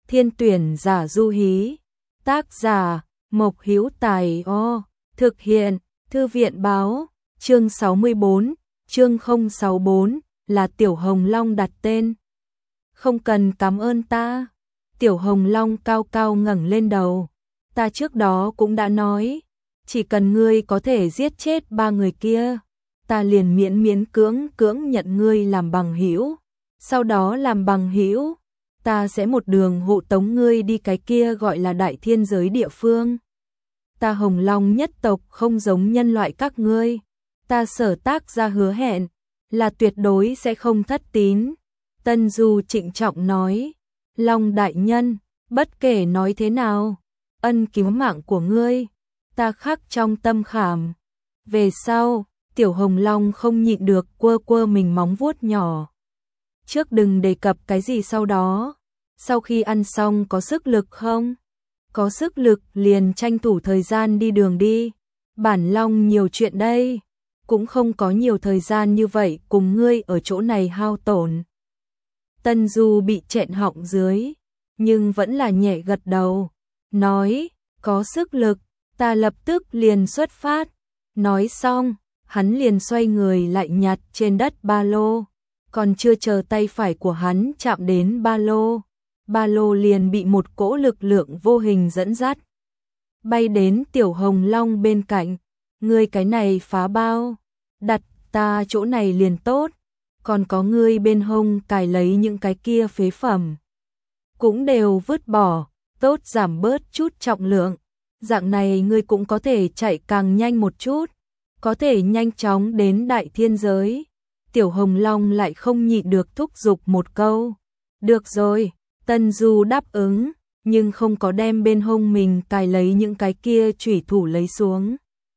Thiên tuyển giả du hí. Tác giả Mộc Hữu Tài. Thực hiện Thư viện báo. Chương 64, chương 064, là Tiểu Hồng Long đặt tên. Không cần cảm ơn ta. Tiểu Hồng Long cao cao ngẩng lên đầu. Ta trước đó cũng đã nói, chỉ cần ngươi có thể giết chết 3 người kia, ta liền miễn miễn cưỡng cưỡng nhận ngươi làm bằng hữu. Sau đó làm bằng hữu, ta sẽ một đường hộ tống ngươi đi cái kia gọi là đại thiên giới địa phương. Ta Hồng Long nhất tộc không giống nhân loại các ngươi. Ta Sở Tác ra hứa hẹn là tuyệt đối sẽ không thất tín. Tân Du trịnh trọng nói, Long đại nhân, bất kể nói thế nào, ân cứu mạng của ngươi, ta khắc trong tâm khảm. Về sau, Tiểu Hồng Long không nhịn được quơ quơ mình móng vuốt nhỏ. Trước đừng đề cập cái gì sau đó. Sau khi ăn xong có sức lực không? Có sức lực liền tranh thủ thời gian đi đường đi. Bản Long nhiều chuyện đây, cũng không có nhiều thời gian như vậy cùng ngươi ở chỗ này hao tổn. Tân Du bị chẹn họng dưới, nhưng vẫn là nhẹ gật đầu, nói, có sức lực, ta lập tức liền xuất phát. Nói xong, hắn liền xoay người lại nhặt trên đất ba lô, còn chưa chờ tay phải của hắn chạm đến ba lô liền bị một cỗ lực lượng vô hình dẫn dắt, bay đến Tiểu Hồng Long bên cạnh. Ngươi cái này phá bao, đặt ta chỗ này liền tốt, còn có ngươi bên hông cài lấy những cái kia phế phẩm, cũng đều vứt bỏ, tốt giảm bớt chút trọng lượng, dạng này ngươi cũng có thể chạy càng nhanh một chút, có thể nhanh chóng đến đại thiên giới. Tiểu Hồng Long lại không nhịn được thúc giục một câu. Được rồi, Tân Du đáp ứng, nhưng không có đem bên hông mình cài lấy những cái kia chủy thủ lấy xuống.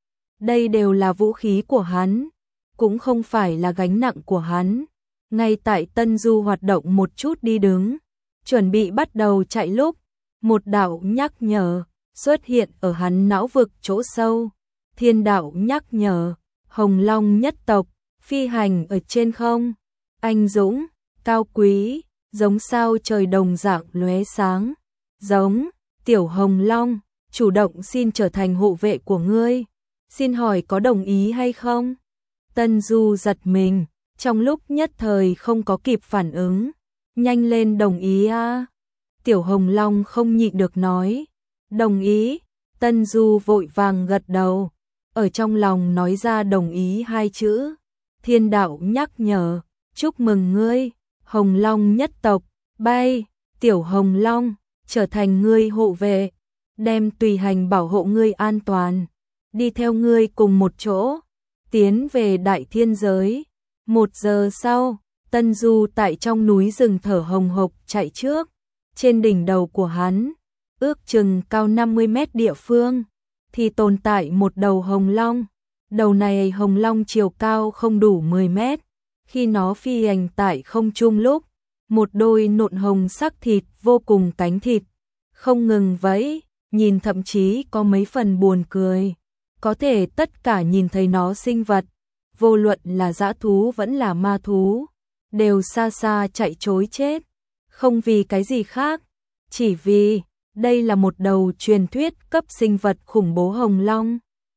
Đây đều là vũ khí của hắn, cũng không phải là gánh nặng của hắn. Ngay tại Tân Du hoạt động một chút đi đứng, chuẩn bị bắt đầu chạy lúc, một đạo nhắc nhở xuất hiện ở hắn não vực chỗ sâu. Thiên đạo nhắc nhở, Hồng Long nhất tộc, phi hành ở trên không, anh dũng, cao quý, giống sao trời đồng dạng lóe sáng. Giống, Tiểu Hồng Long, chủ động xin trở thành hộ vệ của ngươi. Xin hỏi có đồng ý hay không? Tân Du giật mình, trong lúc nhất thời không có kịp phản ứng. Nhanh lên đồng ý a. Tiểu Hồng Long không nhịn được nói. Đồng ý. Tân Du vội vàng gật đầu, ở trong lòng nói ra đồng ý 2 chữ. Thiên đạo nhắc nhở, chúc mừng ngươi, Hồng Long nhất tộc, bay, Tiểu Hồng Long, trở thành ngươi hộ vệ, đem tùy hành bảo hộ ngươi an toàn, đi theo ngươi cùng một chỗ, tiến về đại thiên giới. 1 giờ sau, Tân Du tại trong núi rừng thở hồng hộc chạy trước. Trên đỉnh đầu của hắn, ước chừng cao 50 mét địa phương, thì tồn tại một đầu hồng long. Đầu này hồng long chiều cao không đủ 10 mét. Khi nó phi hành tại không trung lúc, một đôi nộn hồng sắc thịt vô cùng cánh thịt không ngừng vẫy, nhìn thậm chí có mấy phần buồn cười. Có thể tất cả nhìn thấy nó sinh vật, vô luận là dã thú vẫn là ma thú, đều xa xa chạy trối chết. Không vì cái gì khác, chỉ vì đây là một đầu truyền thuyết cấp sinh vật khủng bố hồng long.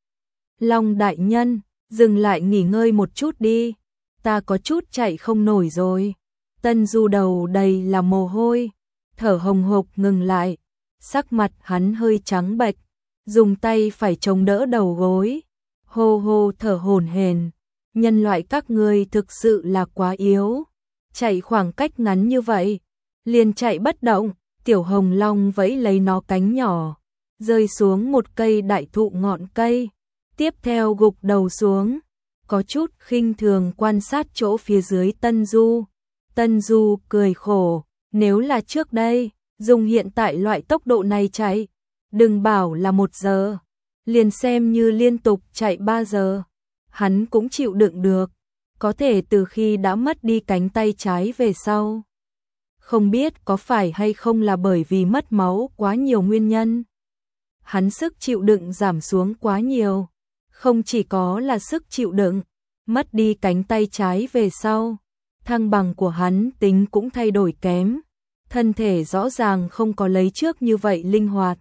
Long đại nhân, dừng lại nghỉ ngơi một chút đi, ta có chút chạy không nổi rồi. Tân Du đầu đầy là mồ hôi, thở hồng hộc ngừng lại, sắc mặt hắn hơi trắng bệch, dùng tay phải chống đỡ đầu gối, hô hô thở hổn hển. Nhân loại các ngươi thực sự là quá yếu, chạy khoảng cách ngắn như vậy, liền chạy bất động. Tiểu Hồng Long vẫy lấy nó cánh nhỏ, rơi xuống một cây đại thụ ngọn cây, tiếp theo gục đầu xuống, có chút khinh thường quan sát chỗ phía dưới Tân Du. Tân Du cười khổ, nếu là trước đây, dùng hiện tại loại tốc độ này chạy, đừng bảo là 1 giờ, liền xem như liên tục chạy 3 giờ, hắn cũng chịu đựng được. Có thể từ khi đã mất đi cánh tay trái về sau, không biết có phải hay không là bởi vì mất máu quá nhiều nguyên nhân, hắn sức chịu đựng giảm xuống quá nhiều. Không chỉ có là sức chịu đựng, mất đi cánh tay trái về sau, thăng bằng của hắn tính cũng thay đổi kém, thân thể rõ ràng không có lấy trước như vậy linh hoạt.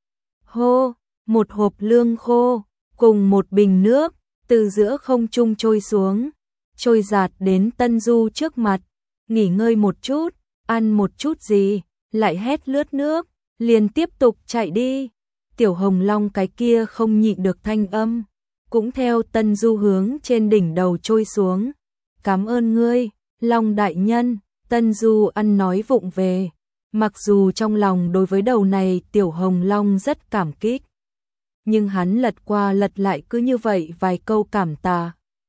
Hô, một hộp lương khô, cùng một bình nước, từ giữa không trung trôi xuống, trôi dạt đến Tân Du trước mặt, nghỉ ngơi một chút, ăn một chút gì, lại hét lướt nước, liền tiếp tục chạy đi. Tiểu Hồng Long cái kia không nhịn được thanh âm, cũng theo Tân Du hướng trên đỉnh đầu trôi xuống. Cảm ơn ngươi, Long đại nhân. Tân Du ăn nói vụng về, mặc dù trong lòng đối với đầu này Tiểu Hồng Long rất cảm kích, nhưng hắn lật qua lật lại cứ như vậy vài câu cảm tạ.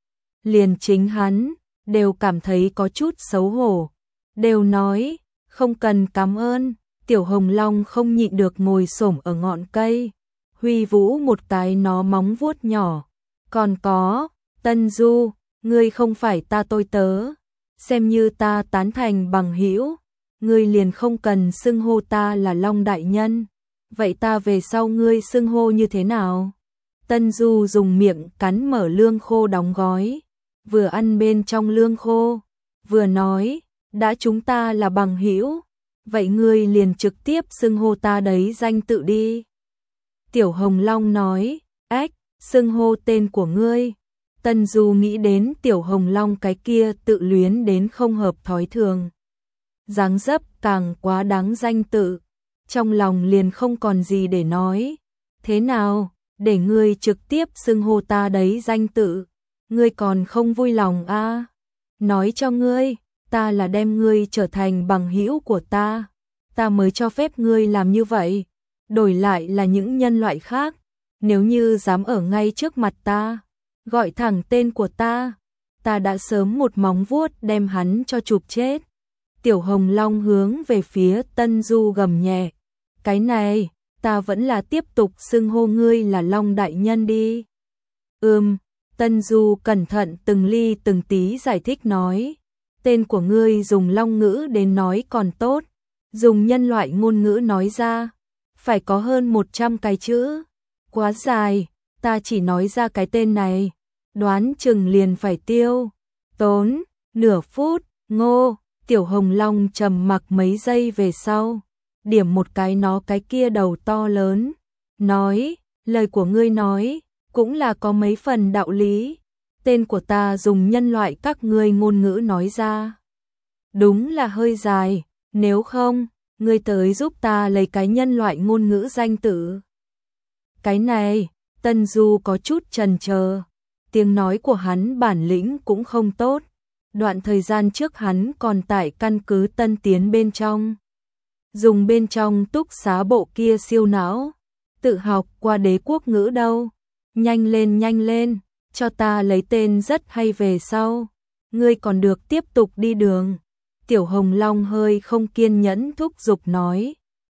Liền chính hắn đều cảm thấy có chút xấu hổ, đều nói không cần cảm ơn. Tiểu Hồng Long không nhịn được ngồi xổm ở ngọn cây, huy vũ một cái nó móng vuốt nhỏ. Còn có, Tân Du, ngươi không phải ta tôi tớ, xem như ta tán thành bằng hữu, ngươi liền không cần xưng hô ta là Long đại nhân. Vậy ta về sau ngươi xưng hô như thế nào? Tân Du dùng miệng cắn mở lương khô đóng gói, vừa ăn bên trong lương khô, vừa nói, đã chúng ta là bằng hữu, vậy ngươi liền trực tiếp xưng hô ta đấy danh tự đi. Tiểu Hồng Long nói, ếch, xưng hô tên của ngươi. Tân Du nghĩ đến Tiểu Hồng Long cái kia tự luyến đến không hợp thói thường, dáng dấp càng quá đáng danh tự, trong lòng liền không còn gì để nói. Thế nào, để ngươi trực tiếp xưng hô ta đấy danh tự, ngươi còn không vui lòng a? Nói cho ngươi, ta là đem ngươi trở thành bằng hữu của ta mới cho phép ngươi làm như vậy. Đổi lại là những nhân loại khác, nếu như dám ở ngay trước mặt ta gọi thẳng tên của ta đã sớm một móng vuốt đem hắn cho chụp chết. Tiểu Hồng Long hướng về phía Tân Du gầm nhẹ, cái này, ta vẫn là tiếp tục xưng hô ngươi là Long đại nhân đi. Tân Du cẩn thận từng ly từng tí giải thích nói, tên của ngươi dùng Long ngữ đến nói còn tốt, dùng nhân loại ngôn ngữ nói ra, phải có hơn 100 cái chữ, quá dài, ta chỉ nói ra cái tên này, đoán chừng liền phải tiêu tốn nửa phút. Ngô. Tiểu Hồng Long trầm mặc mấy giây về sau, điểm một cái nó cái kia đầu to lớn, nói, lời của ngươi nói, cũng là có mấy phần đạo lý, tên của ta dùng nhân loại các ngươi ngôn ngữ nói ra, đúng là hơi dài, nếu không, ngươi tới giúp ta lấy cái nhân loại ngôn ngữ danh tự. Cái này, Tân Du có chút chần chờ, tiếng nói của hắn bản lĩnh cũng không tốt. Đoạn thời gian trước hắn còn tại căn cứ Tân Tiến bên trong, dùng bên trong túc xá bộ kia siêu não, tự học qua đế quốc ngữ đâu. Nhanh lên, cho ta lấy tên rất hay về sau, ngươi còn được tiếp tục đi đường. Tiểu Hồng Long hơi không kiên nhẫn thúc giục nói,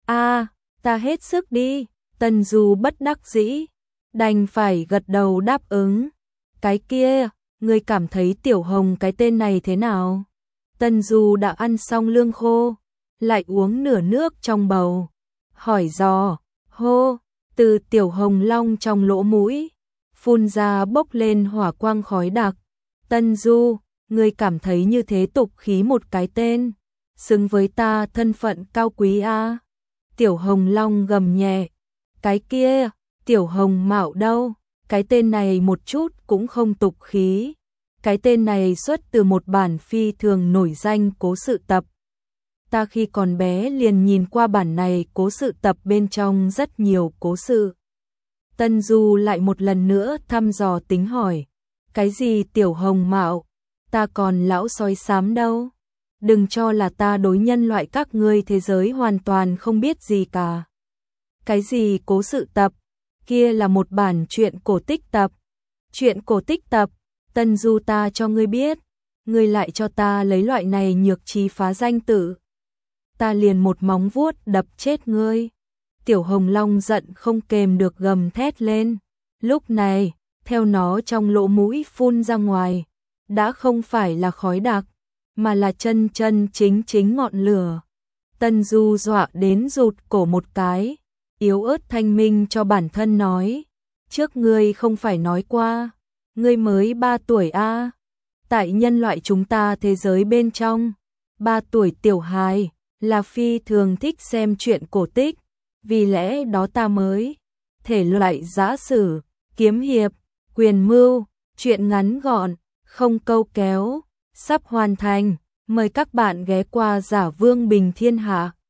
ta hết sức đi. Tân Du bất đắc dĩ, đành phải gật đầu đáp ứng. Cái kia, ngươi cảm thấy Tiểu Hồng cái tên này thế nào? Tân Du đã ăn xong lương khô, lại uống nửa nước trong bầu, hỏi dò. Hô, từ Tiểu Hồng Long trong lỗ mũi phun ra bốc lên hỏa quang khói đặc. Tân Du, ngươi cảm thấy như thế tục khí một cái tên, xứng với ta thân phận cao quý a? Tiểu Hồng Long gầm nhẹ, cái kia, Tiểu Hồng Mạo đâu? Cái tên này một chút cũng không tục khí. Cái tên này xuất từ một bản phi thường nổi danh cố sự tập. Ta khi còn bé liền nhìn qua bản này cố sự tập bên trong rất nhiều cố sự. Tân Du lại một lần nữa thăm dò tính hỏi, cái gì Tiểu Hồng Mạo? Ta còn lão sói xám đâu. Đừng cho là ta đối nhân loại các ngươi thế giới hoàn toàn không biết gì cả. Cái gì cố sự tập? Kia là một bản truyện cổ tích tập. Truyện cổ tích tập, Tân Du ta cho ngươi biết, ngươi lại cho ta lấy loại này nhược trí phá danh tử, ta liền một móng vuốt đập chết ngươi. Tiểu Hồng Long giận không kềm được gầm thét lên. Lúc này, theo nó trong lỗ mũi phun ra ngoài, đã không phải là khói đặc, mà là chân chính ngọn lửa. Tân Du dọa đến rụt cổ một cái, yếu ớt thanh minh cho bản thân nói, trước ngươi không phải nói qua, ngươi mới 3 tuổi a? Tại nhân loại chúng ta thế giới bên trong, 3 tuổi tiểu hài là phi thường thích xem truyện cổ tích, vì lẽ đó ta mới thể loại giã sử, kiếm hiệp, quyền mưu, truyện ngắn gọn, không câu kéo, sắp hoàn thành, mời các bạn ghé qua Giả Vương Bình Thiên Hạ.